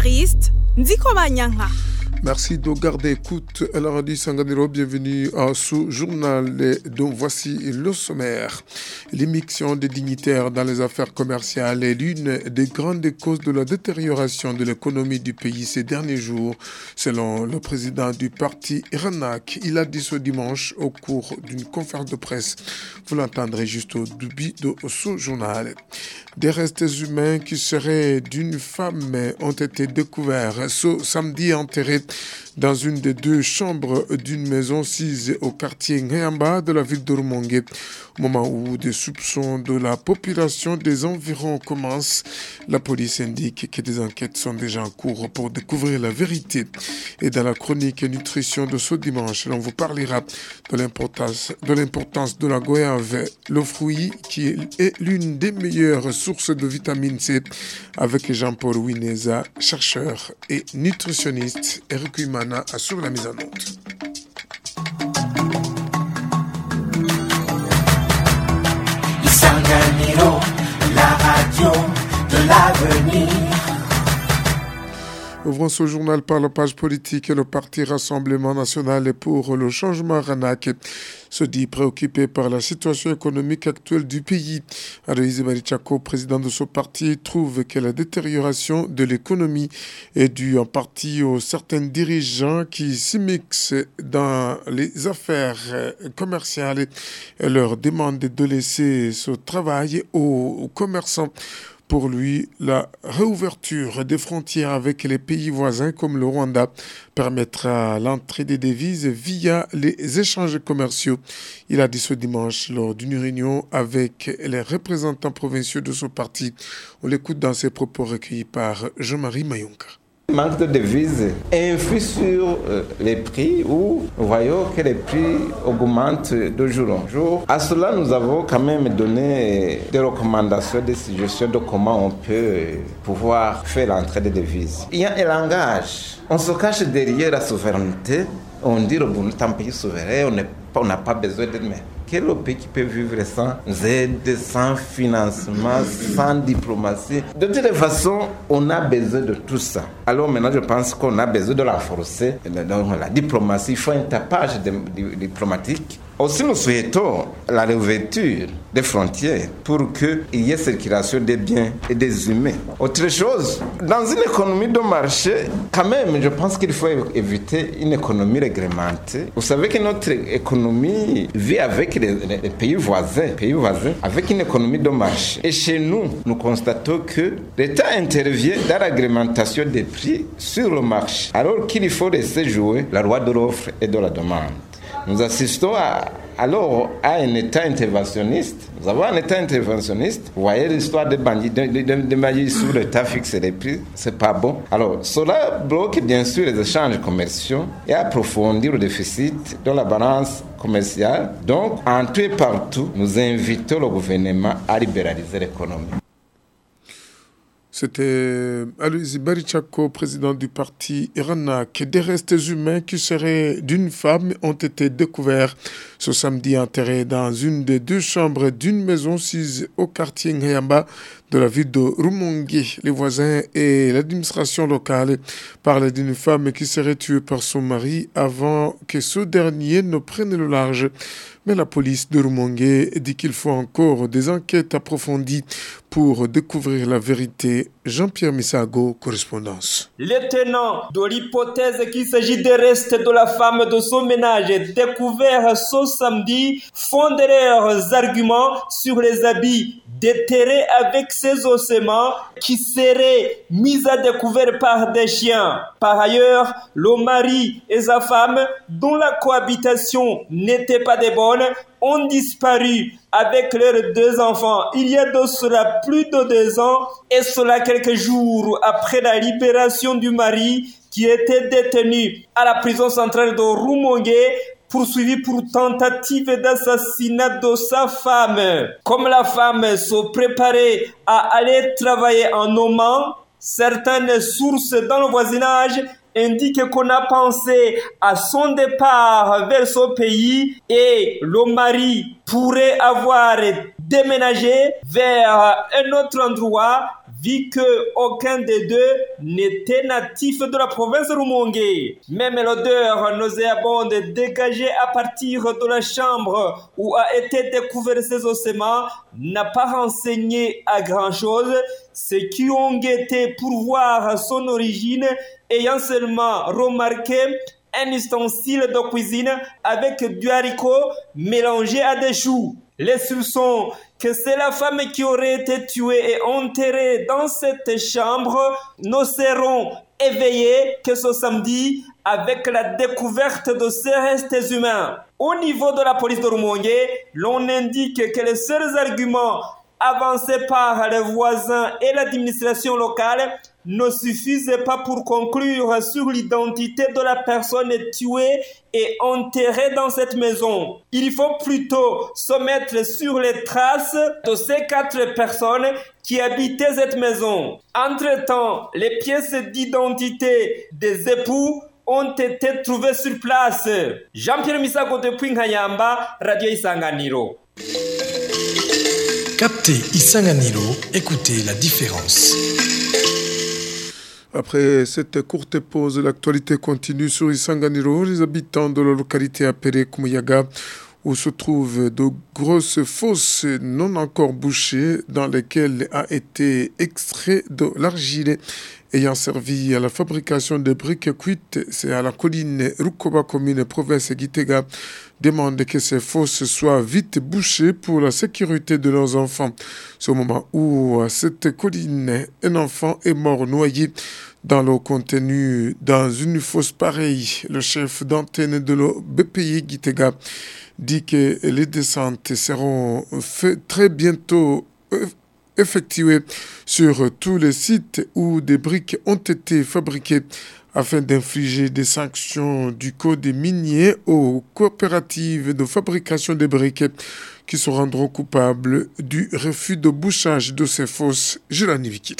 Evariste Nzikomanyanga. Merci de garder écoute. Elaradi Sanganiro, bienvenue à ce journal dont voici le sommaire. L'émission des dignitaires dans les affaires commerciales est l'une des grandes causes de la détérioration de l'économie du pays ces derniers jours, selon le président du parti RANAC. Il a dit ce dimanche au cours d'une conférence de presse. Vous l'entendrez juste au début de ce journal. Des restes humains qui seraient d'une femme ont été découverts ce samedi enterrés dans une des deux chambres d'une maison sise au quartier Ngayamba de la ville de Rumongue. Au moment où des soupçons de la population des environs commencent, la police indique que des enquêtes sont déjà en cours pour découvrir la vérité. Et dans la chronique nutrition de ce dimanche, on vous parlera de l'importance de la goyave, le fruit qui est l'une des meilleures sources de vitamine C, avec Jean-Paul Wineza, chercheur et nutritionniste. Eric Huimana assure la mise en note. Isanganiro, la radio de l'avenir. Ouvrons ce journal par la page politique. Le parti Rassemblement National pour le Changement RANAC se dit préoccupé par la situation économique actuelle du pays. Aloïse Barichako, président de ce parti, trouve que la détérioration de l'économie est due en partie aux certains dirigeants qui s'immiscent dans les affaires commerciales et leur demande de laisser ce travail aux commerçants. Pour lui, la réouverture des frontières avec les pays voisins comme le Rwanda permettra l'entrée des devises via les échanges commerciaux. Il a dit ce dimanche lors d'une réunion avec les représentants provinciaux de ce parti. On l'écoute dans ses propos recueillis par Jean-Marie Mayonka. Le manque de devises influe sur les prix où nous voyons que les prix augmentent de jour en jour. À cela, nous avons quand même donné des recommandations, des suggestions de comment on peut pouvoir faire l'entrée des devises. Il y a un langage. On se cache derrière la souveraineté. On dit que nous sommes un pays souverain, on n'a pas besoin d'aide. Mais quel pays qui peut vivre sans aide, sans financement, sans diplomatie? De toute façon, on a besoin de tout ça. Alors maintenant, je pense qu'on a besoin de la forcer. Donc, la diplomatie, il faut un tapage diplomatique. Aussi, nous souhaitons la réouverture des frontières pour qu'il y ait circulation des biens et des humains. Autre chose, dans une économie de marché, quand même, je pense qu'il faut éviter une économie réglementée. Vous savez que notre économie vit avec les pays voisins, avec une économie de marché. Et chez nous, nous constatons que l'État intervient dans la réglementation des prix sur le marché, alors qu'il faut laisser jouer la loi de l'offre et de la demande. Nous assistons alors à un État interventionniste. Nous avons un État interventionniste. Vous voyez l'histoire des bandits, de magie sur l'État fixe les prix, c'est pas bon. Alors, cela bloque bien sûr les échanges commerciaux et approfondir le déficit de la balance commerciale. Donc, en tout et partout, nous invitons le gouvernement à libéraliser l'économie. C'était Aloïse Barichako, président du parti RANAC. Des restes humains qui seraient d'une femme ont été découverts ce samedi enterrés dans une des deux chambres d'une maison sise au quartier Ngayamba de la ville de Rumongue. Les voisins et l'administration locale parlent d'une femme qui serait tuée par son mari avant que ce dernier ne prenne le large. Mais la police de Rumongue dit qu'il faut encore des enquêtes approfondies pour découvrir la vérité. Jean-Pierre Misago, correspondance. Les tenants de l'hypothèse qu'il s'agit des restes de la femme de son ménage découverts ce samedi fondent leurs arguments sur les habits déterrés avec ces ossements qui seraient mis à découvert par des chiens. Par ailleurs, le mari et sa femme, dont la cohabitation n'était pas des bonnes, ont disparu avec leurs deux enfants il y a de cela plus de 2 ans, et cela quelques jours après la libération du mari qui était détenu à la prison centrale de Rumongue, poursuivi pour tentative d'assassinat de sa femme. Comme la femme se préparait à aller travailler en Oman, certaines sources dans le voisinage indiquent qu'on a pensé à son départ vers ce pays et le mari pourrait avoir déménagé vers un autre endroit vu qu'aucun des deux n'était natif de la province de Rumongue. Même l'odeur nauséabonde dégagée à partir de la chambre où a été découvert ces ossements n'a pas renseigné à grand-chose. Ceux qui ont guetté pour voir son origine ayant seulement remarqué un ustensile de cuisine avec du haricot mélangé à des choux. Les soupçons que c'est la femme qui aurait été tuée et enterrée dans cette chambre ne seront éveillés que ce samedi avec la découverte de ces restes humains. Au niveau de la police de Rumongue, l'on indique que les seuls arguments avancés par les voisins et l'administration locale ne suffisent pas pour conclure sur l'identité de la personne tuée et enterrée dans cette maison. Il faut plutôt se mettre sur les traces de ces 4 personnes qui habitaient cette maison. Entre-temps, les pièces d'identité des époux ont été trouvées sur place. Jean-Pierre Misago depuis Nkayamba, Radio Isanganiro. Captez Isanganiro, écoutez la différence. Après cette courte pause, l'actualité continue sur Isanganiro. Les habitants de la localité appelée Kumuyaga, où se trouvent de grosses fosses non encore bouchées dans lesquelles a été extrait de l'argile ayant servi à la fabrication de briques cuites. C'est à la colline Rukoba, commune province Gitega, demande que ces fosses soient vite bouchées pour la sécurité de leurs enfants. C'est au moment où à cette colline, un enfant est mort noyé dans l'eau contenue dans une fosse pareille. Le chef d'antenne de l'eau BPI Gitega dit que les descentes seront très bientôt effectuées sur tous les sites où des briques ont été fabriquées afin d'infliger des sanctions du code minier aux coopératives de fabrication des briques qui se rendront coupables du refus de bouchage de ces fosses. Jelani Vikit.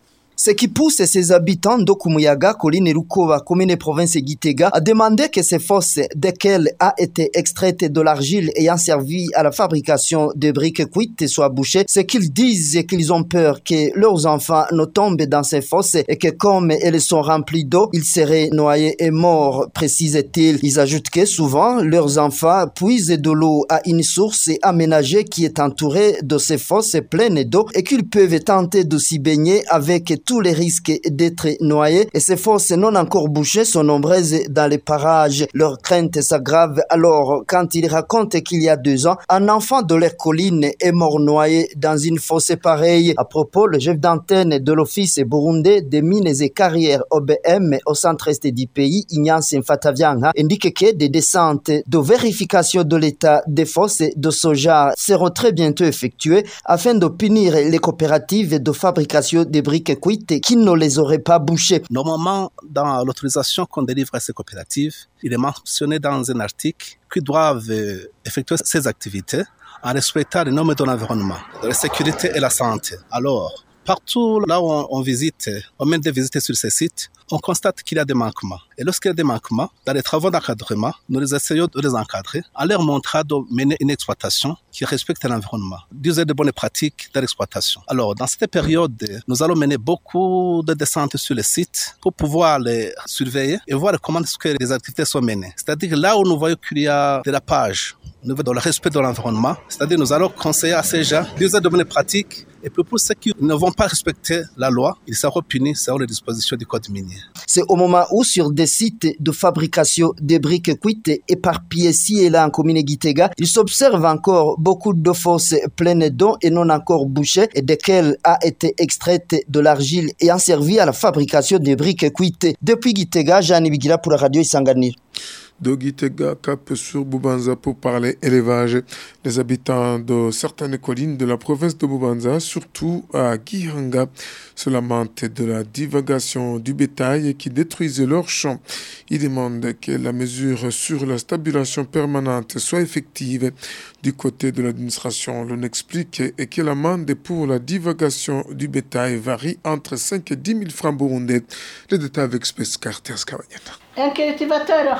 Ce qui pousse ses habitants d'Okumuyaga, colline Rukoba, commune province Gitega, à demander que ces fosses, desquelles a été extraite de l'argile ayant servi à la fabrication de briques cuites, soient bouchées. Ce qu'ils disent qu'ils ont peur que leurs enfants ne tombent dans ces fosses et que comme elles sont remplies d'eau, ils seraient noyés et morts, précise-t-il. Ils ajoutent que souvent, leurs enfants puisent de l'eau à une source aménagée qui est entourée de ces fosses pleines d'eau et qu'ils peuvent tenter de s'y baigner avec tous les risques d'être noyés, et ces fosses non encore bouchées sont nombreuses dans les parages. Leur crainte s'aggrave alors quand ils racontent qu'il y a 2 ans, un enfant de leur colline est mort noyé dans une fosse pareille. À propos, le chef d'antenne de l'Office burundais des mines et carrières OBM au centre-est du pays, Ignace Mfatavianga, indique que des descentes de vérification de l'état des fosses de ce genre seront très bientôt effectuées afin de punir les coopératives de fabrication des briques cuites qui ne les auraient pas bouchées. Normalement, dans l'autorisation qu'on délivre à ces coopératives, il est mentionné dans un article qu'ils doivent effectuer ces activités en respectant les normes de l'environnement, de la sécurité et la santé. Alors, partout là où on visite, on mène des visites sur ces sites, on constate qu'il y a des manquements. Et lorsqu'il y a des manquements, dans les travaux d'encadrement, nous essayons de les encadrer en leur montrant de mener une exploitation qui respecte l'environnement, d'user de bonnes pratiques de l'exploitation. Alors, dans cette période, nous allons mener beaucoup de descentes sur les sites pour pouvoir les surveiller et voir comment est-ce que les activités sont menées. C'est-à-dire là où nous voyons qu'il y a de la page au niveau de le respect de l'environnement, c'est-à-dire nous allons conseiller à ces gens d'user de bonnes pratiques. Et puis pour ceux qui ne vont pas respecter la loi, ils seront punis selon les dispositions du code minier. C'est au moment où sur des sites de fabrication de briques cuites éparpillés ici et là en commune Gitega, il s'observe encore beaucoup de fosses pleines d'eau et non encore bouchées et desquelles a été extraite de l'argile ayant servi à la fabrication de briques cuites. Depuis Gitega, Jeanne Bigira pour la radio Isanganiro. De Gitega, cap sur Bubanza pour parler élevage. Les habitants de certaines collines de la province de Bubanza, surtout à Gihanga, se lamentent de la divagation du bétail qui détruisait leurs champs. Ils demandent que la mesure sur la stabilisation permanente soit effective du côté de l'administration. L'on explique que l'amende pour la divagation du bétail varie entre 5 et 10 000 francs burundais. Les détails avec Space Carter Skawanyana. Un cultivateur rencontre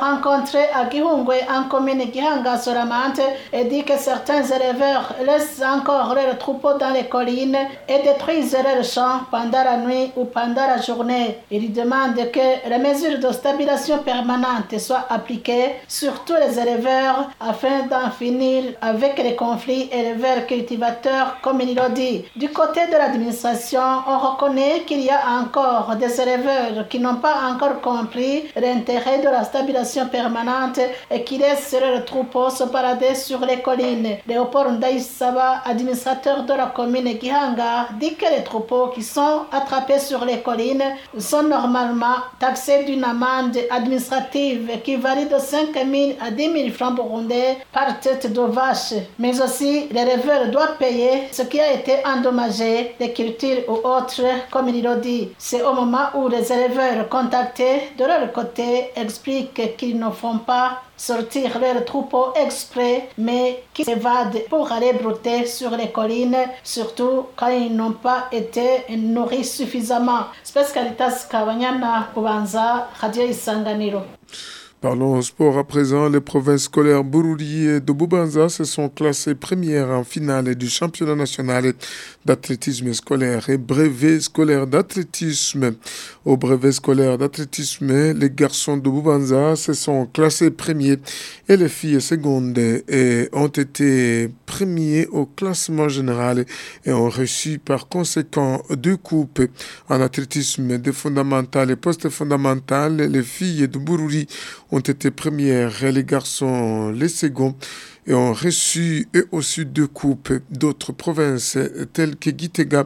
rencontré à Gihungwe en commune Gihanga-Soramante et dit que certains éleveurs laissent encore leurs troupeaux dans les collines et détruisent leurs champs pendant la nuit ou pendant la journée. Il demande que la mesure de stabilisation permanente soit appliquée sur tous les éleveurs afin d'en finir avec les conflits éleveurs-cultivateurs, comme il l'a dit. Du côté de l'administration, on reconnaît qu'il y a encore des éleveurs qui n'ont pas encore compris l'intérêt de la stabilisation permanente et qui laissent leurs troupeaux se balader sur les collines. Léopold Ndaïsaba, administrateur de la commune Gihanga, dit que les troupeaux qui sont attrapés sur les collines sont normalement taxés d'une amende administrative qui varie de 5 000 à 10 000 francs burundais par tête de vache. Mais aussi, l'éleveur doit payer ce qui a été endommagé, les cultures ou autres, comme il l'a dit. C'est au moment où les éleveurs contactés de leur côté expliquent qu'ils ne font pas sortir leurs troupeaux exprès, mais qui s'évadent pour aller brouter sur les collines, surtout quand ils n'ont pas été nourris suffisamment. Spécialitas Kabanyana Kubanza, Radio Isanganiro. Parlons sport à présent. Les provinces scolaires Bururi et de Bubanza se sont classées premières en finale du championnat national d'athlétisme scolaire et brevet scolaire d'athlétisme. Au brevet scolaire d'athlétisme, les garçons de Bubanza se sont classés premiers et les filles secondes et ont été premiers au classement général et ont reçu par conséquent 2 coupes. En athlétisme des fondamentales et post-fondamentales, les filles de Bururi ont été premières et les garçons les seconds et ont reçu eux aussi 2 coupes. D'autres provinces telles que Gitega,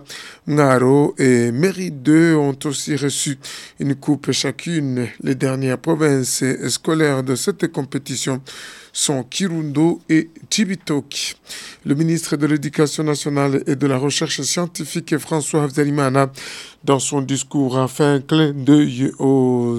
Ngaro et Mairie 2 ont aussi reçu une coupe chacune. Les dernières provinces scolaires de cette compétition sont Kirundo et Chibitoke. Le ministre de l'Éducation nationale et de la Recherche scientifique François Habyarimana, dans son discours, a fait un clin d'œil aux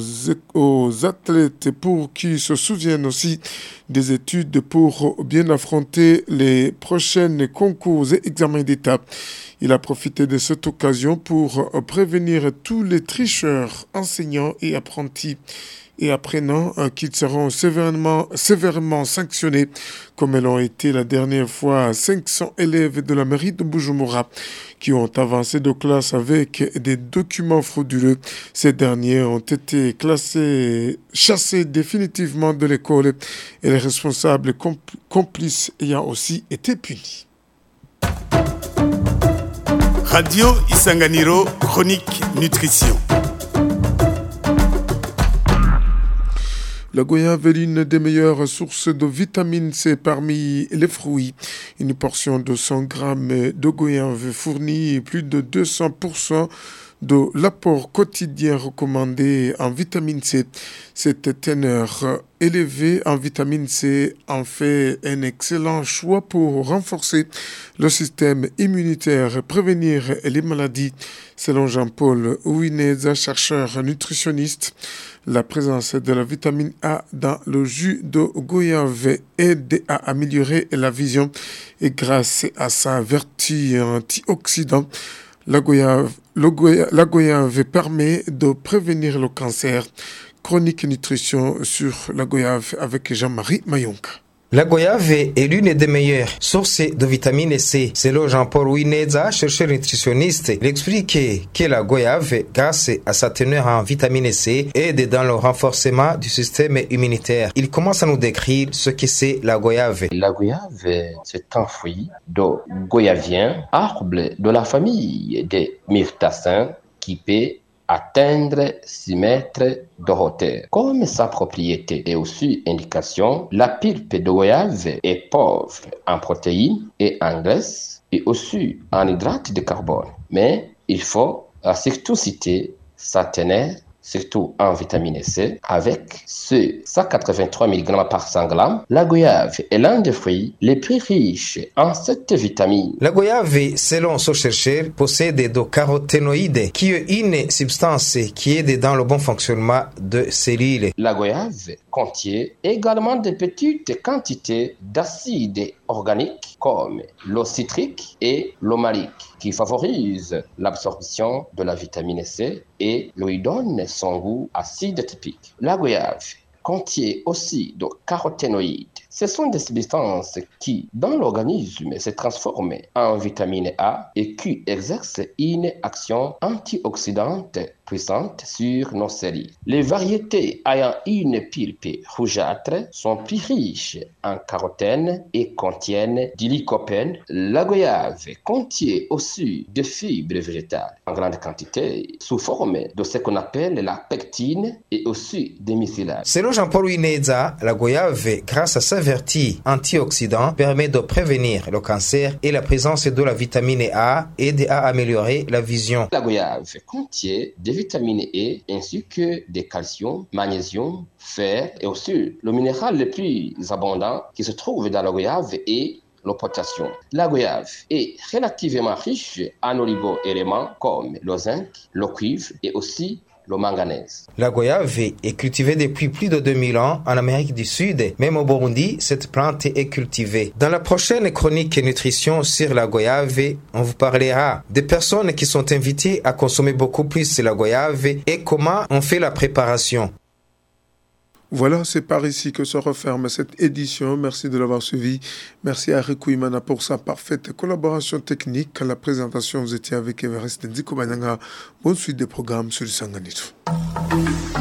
athlètes pour qu'ils se souviennent aussi des études pour bien affronter les prochains concours et examens d'État. Il a profité de cette occasion pour prévenir tous les tricheurs, enseignants et apprentis et apprenant qu'ils seront sévèrement sanctionnés, comme elles ont été la dernière fois 500 élèves de la mairie de Bujumbura qui ont avancé de classe avec des documents frauduleux. Ces derniers ont été chassés définitivement de l'école et les responsables complices ayant aussi été punis. Radio Isanganiro, chronique nutrition. La goyave est l'une des meilleures sources de vitamine C parmi les fruits. Une portion de 100 grammes de goyave fournit plus de 200% de l'apport quotidien recommandé en vitamine C. Cette teneur élevée en vitamine C en fait un excellent choix pour renforcer le système immunitaire et prévenir les maladies. Selon Jean-Paul Ouineza, chercheur nutritionniste, la présence de la vitamine A dans le jus de goyave aide à améliorer la vision et grâce à sa vertu antioxydante, la goyave permet de prévenir le cancer. Chronique nutrition sur la goyave avec Jean-Marie Mayonka. La goyave est l'une des meilleures sources de vitamine C. Selon Jean-Paul Ouineza, chercheur nutritionniste, il explique que la goyave, grâce à sa teneur en vitamine C, aide dans le renforcement du système immunitaire. Il commence à nous décrire ce que c'est la goyave. La goyave, c'est un fruit de goyavien, arbre de la famille des myrtacins qui peut atteindre 6 mètres de hauteur. Comme sa propriété est aussi indication, la pulpe de goyave est pauvre en protéines et en graisses et aussi en hydrates de carbone. Mais il faut surtout citer sa teneur, surtout en vitamine C, avec ce 183 mg par 100 g. La goyave est l'un des fruits les plus riches en cette vitamine. La goyave, selon ce chercheur, possède des caroténoïdes, qui est une substance qui aide dans le bon fonctionnement de cellules. La goyave contient également de petites quantités d'acides organiques comme l'eau citrique et l'eau malique, qui favorisent l'absorption de la vitamine C et lui donnent son goût acide typique. La goyave contient aussi de caroténoïdes. Ce sont des substances qui, dans l'organisme, se transforment en vitamine A et qui exercent une action antioxydante puissante sur nos cellules. Les variétés ayant une pulpe rougeâtre sont plus riches en carotène et contiennent du lycopène. La goyave contient aussi des fibres végétales en grande quantité sous forme de ce qu'on appelle la pectine et aussi des mucilages. Selon Jean-Paul Wineza, la goyave, grâce à sa vertu antioxydant, permet de prévenir le cancer et la présence de la vitamine A aide à améliorer la vision. La goyave contient des vitamines E ainsi que des calcium, magnésium, fer et aussi le minéral le plus abondant qui se trouve dans la goyave est le potassium. La goyave est relativement riche en oligo-éléments comme le zinc, le cuivre et aussi le manganèse. La goyave est cultivée depuis plus de 2000 ans en Amérique du Sud. Même au Burundi, cette plante est cultivée. Dans la prochaine chronique nutrition sur la goyave, on vous parlera des personnes qui sont invitées à consommer beaucoup plus la goyave et comment on fait la préparation. Voilà, c'est par ici que se referme cette édition. Merci de l'avoir suivi. Merci à Riku Imana pour sa parfaite collaboration technique. À la présentation, vous étiez avec Everest Ndiko Bananga. Bonne suite des programmes sur le Sanganito.